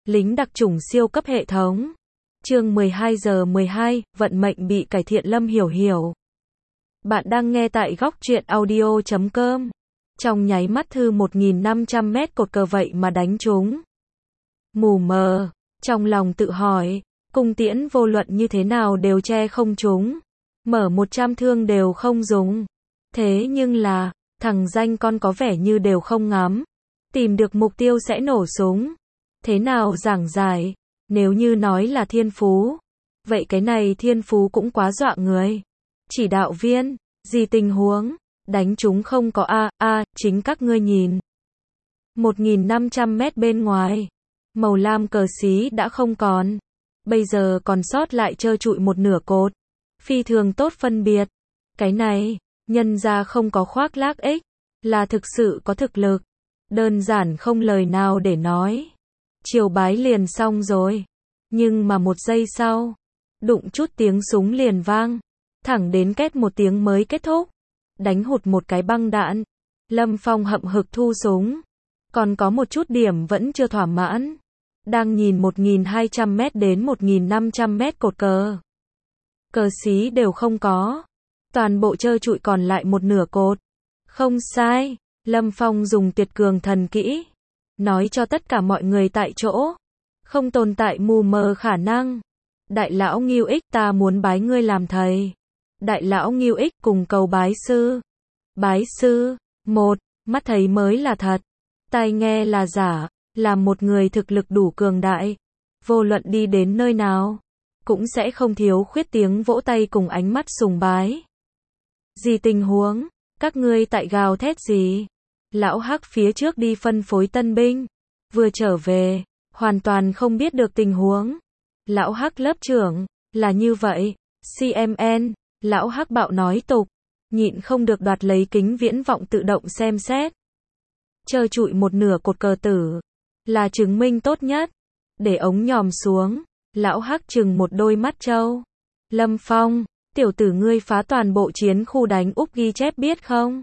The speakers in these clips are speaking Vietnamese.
lính đặc chủng siêu cấp hệ thống. Chương 12 giờ 12, vận mệnh bị cải thiện. Lâm Hiểu Hiểu. Bạn đang nghe tại góc truyện audio.com. Trong nháy mắt thư 1500 mét cột cờ vậy mà đánh trúng. Mù mờ, trong lòng tự hỏi, cung tiễn vô luận như thế nào đều che không trúng. Mở 100 thương đều không dùng. Thế nhưng là, thằng danh con có vẻ như đều không ngắm. Tìm được mục tiêu sẽ nổ súng. Thế nào giảng giải, nếu như nói là thiên phú, vậy cái này thiên phú cũng quá dọa người. Chỉ đạo viên, gì tình huống, đánh chúng không có chính các ngươi nhìn. 1500 mét bên ngoài, màu lam cờ xí đã không còn. Bây giờ còn sót lại trơ trụi một nửa cột. Phi thường tốt phân biệt. Cái này, nhân ra không có khoác lác ích, là thực sự có thực lực. Đơn giản không lời nào để nói. Chiều bái liền xong rồi. Nhưng mà một giây sau, đụng chút tiếng súng liền vang. Thẳng đến két một tiếng mới kết thúc. Đánh hụt một cái băng đạn. Lâm Phong hậm hực thu súng. Còn có một chút điểm vẫn chưa thỏa mãn. Đang nhìn 1200 mét đến 1500 mét cột cờ. Cờ xí đều không có. Toàn bộ trơ trụi còn lại một nửa cột. Không sai, Lâm Phong dùng tuyệt cường thần kỹ. Nói cho tất cả mọi người tại chỗ. Không tồn tại mù mờ khả năng. Đại lão Ngưu Ích, ta muốn bái ngươi làm thầy. Đại lão Ngưu Ích cùng cầu bái sư. Bái sư, một, mắt thấy mới là thật. Tai nghe là giả, là một người thực lực đủ cường đại. Vô luận đi đến nơi nào, cũng sẽ không thiếu khuyết tiếng vỗ tay cùng ánh mắt sùng bái. Gì tình huống, các ngươi tại gào thét gì? Lão Hắc phía trước đi phân phối tân binh, vừa trở về, hoàn toàn không biết được tình huống. Lão Hắc lớp trưởng, là như vậy, CMN, Lão Hắc bạo nói tục, nhịn không được đoạt lấy kính viễn vọng tự động xem xét. Trơ trụi một nửa cột cờ tử, là chứng minh tốt nhất. Để ống nhòm xuống, Lão Hắc chừng một đôi mắt trâu. Lâm Phong, tiểu tử ngươi phá toàn bộ chiến khu đánh úp ghi chép biết không?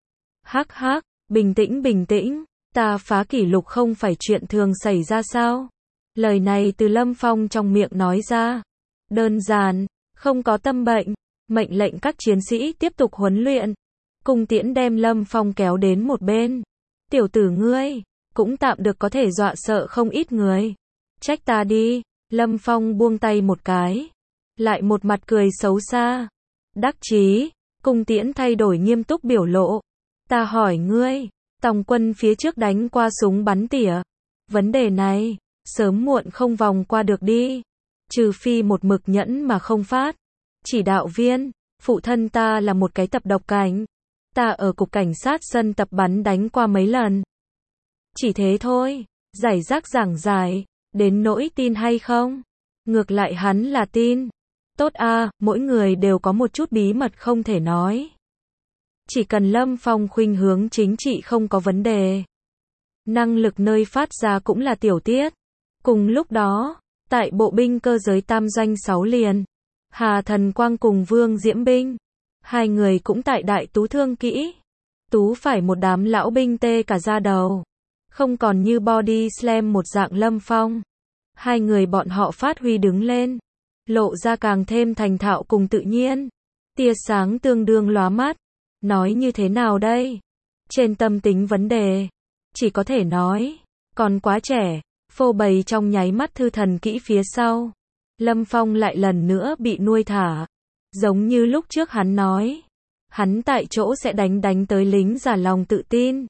Hắc hắc, bình tĩnh bình tĩnh, ta phá kỷ lục không phải chuyện thường xảy ra sao? Lời này từ Lâm Phong trong miệng nói ra. Đơn giản, không có tâm bệnh, mệnh lệnh các chiến sĩ tiếp tục huấn luyện. Cung tiễn đem Lâm Phong kéo đến một bên. Tiểu tử ngươi, cũng tạm được có thể dọa sợ không ít người. Trách ta đi, Lâm Phong buông tay một cái. Lại một mặt cười xấu xa. Đắc chí, cung tiễn thay đổi nghiêm túc biểu lộ. Ta hỏi ngươi, tòng quân phía trước đánh qua súng bắn tỉa. Vấn đề này, sớm muộn không vòng qua được đi. Trừ phi một mực nhẫn mà không phát. Chỉ đạo viên, phụ thân ta là một cái tập độc cảnh. Ta ở cục cảnh sát sân tập bắn đánh qua mấy lần. Chỉ thế thôi, giải rác giảng giải, đến nỗi tin hay không? Ngược lại hắn là tin. Tốt mỗi người đều có một chút bí mật không thể nói. Chỉ cần Lâm Phong khuynh hướng chính trị không có vấn đề. Năng lực nơi phát ra cũng là tiểu tiết. Cùng lúc đó, tại bộ binh cơ giới tam doanh 6 liền, Hà Thần Quang cùng Vương Diễm Binh, hai người cũng tại đại tú thương kỹ. Tú phải một đám lão binh tê cả da đầu. Không còn như body slam một dạng Lâm Phong. Hai người bọn họ phát huy đứng lên, lộ ra càng thêm thành thạo cùng tự nhiên. Tia sáng tương đương lóa mắt. Nói như thế nào đây? Trên tâm tính vấn đề, chỉ có thể nói, còn quá trẻ. Phô bày trong nháy mắt thư thần kỹ phía sau. Lâm Phong lại lần nữa bị nuôi thả. Giống như lúc trước hắn nói, hắn tại chỗ sẽ đánh tới lính giả lòng tự tin.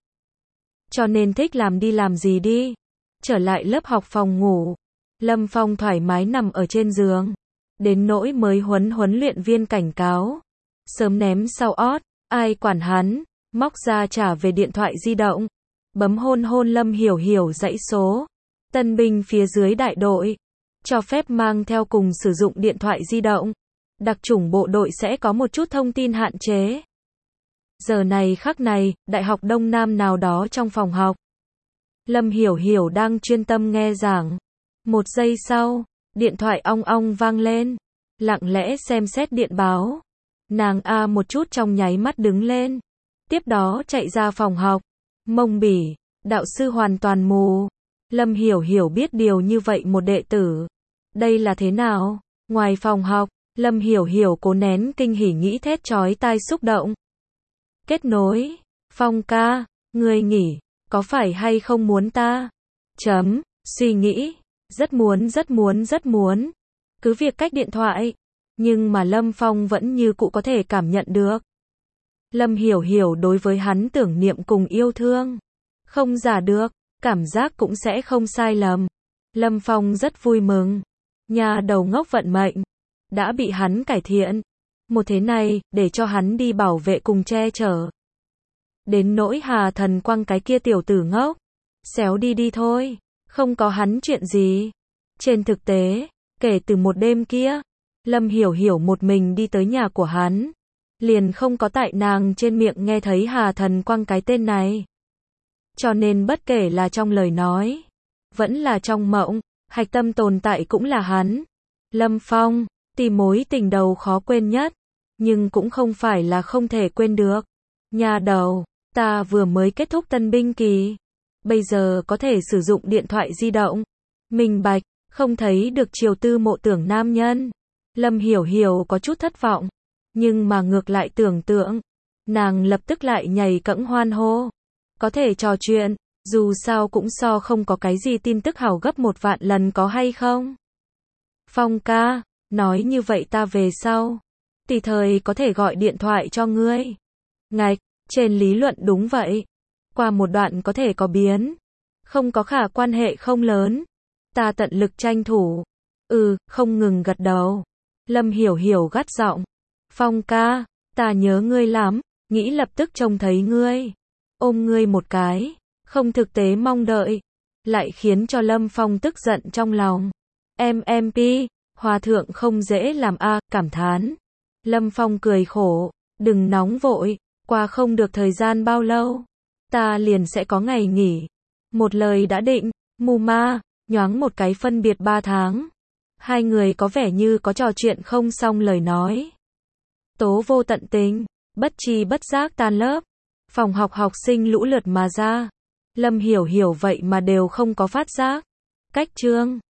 Cho nên thích làm đi làm gì đi. Trở lại lớp học phòng ngủ, Lâm Phong thoải mái nằm ở trên giường. Đến nỗi mới huấn luyện viên cảnh cáo, sớm ném sau ót, ai quản hắn. Móc ra trả về điện thoại di động, bấm hôn Lâm Hiểu Hiểu dãy số. Tân binh phía dưới đại đội, cho phép mang theo cùng sử dụng điện thoại di động. Đặc chủng bộ đội sẽ có một chút thông tin hạn chế. Giờ này khắc này, Đại học Đông Nam nào đó trong phòng học. Lâm Hiểu Hiểu đang chuyên tâm nghe giảng. Một giây sau, điện thoại ong ong vang lên. Lặng lẽ xem xét điện báo. Nàng một chút trong nháy mắt đứng lên. Tiếp đó chạy ra phòng học. Mông bỉ, đạo sư hoàn toàn mù. Lâm Hiểu Hiểu biết điều như vậy một đệ tử. Đây là thế nào? Ngoài phòng học, Lâm Hiểu Hiểu cố nén kinh hỉ nghĩ thét chói tai xúc động. Kết nối. Phong ca, ngươi nghỉ, có phải hay không muốn ta? Suy nghĩ. Rất muốn rất muốn rất muốn. Cứ việc cách điện thoại. Nhưng mà Lâm Phong vẫn như cũ có thể cảm nhận được. Lâm Hiểu Hiểu đối với hắn tưởng niệm cùng yêu thương. Không giả được, cảm giác cũng sẽ không sai lầm. Lâm Phong rất vui mừng. Nhà đầu ngốc vận mệnh. Đã bị hắn cải thiện. Một thế này, để cho hắn đi bảo vệ cùng che chở. Đến nỗi Hà Thần Quang cái kia tiểu tử ngốc. Xéo đi đi thôi. Không có hắn chuyện gì. Trên thực tế, kể từ một đêm kia, Lâm Hiểu Hiểu một mình đi tới nhà của hắn. Liền không có tại nàng trên miệng nghe thấy Hà Thần Quang cái tên này. Cho nên bất kể là trong lời nói, vẫn là trong mộng, hạch tâm tồn tại cũng là hắn. Lâm Phong, tìm mối tình đầu khó quên nhất, nhưng cũng không phải là không thể quên được. Nhà đầu, ta vừa mới kết thúc tân binh kỳ, bây giờ có thể sử dụng điện thoại di động. Minh bạch, không thấy được chiều tư mộ tưởng nam nhân. Lâm Hiểu Hiểu có chút thất vọng, nhưng mà ngược lại tưởng tượng, nàng lập tức lại nhảy cẫng hoan hô. Có thể trò chuyện, dù sao cũng so không có cái gì tin tức hảo gấp 1.000.000 lần có hay không? Phong ca, nói như vậy ta về sau, tùy thời có thể gọi điện thoại cho ngươi. Ngạch, trên lý luận đúng vậy. Qua một đoạn có thể có biến. Không có khả quan hệ không lớn. Ta tận lực tranh thủ. Không ngừng gật đầu. Lâm Hiểu Hiểu gắt giọng. Phong ca, ta nhớ ngươi lắm, nghĩ lập tức trông thấy ngươi. Ôm ngươi một cái, không thực tế mong đợi. Lại khiến cho Lâm Phong tức giận trong lòng. MMP, hòa thượng không dễ làm a, cảm thán. Lâm Phong cười khổ, đừng nóng vội, qua không được thời gian bao lâu, ta liền sẽ có ngày nghỉ. Một lời đã định, mù ma, nhoáng một cái phân biệt 3 tháng. Hai người có vẻ như có trò chuyện không xong lời nói. Tố vô tận tình, bất tri bất giác tan lớp. Phòng học học sinh lũ lượt mà ra. Lâm Hiểu Hiểu vậy mà đều không có phát giác. Cách chương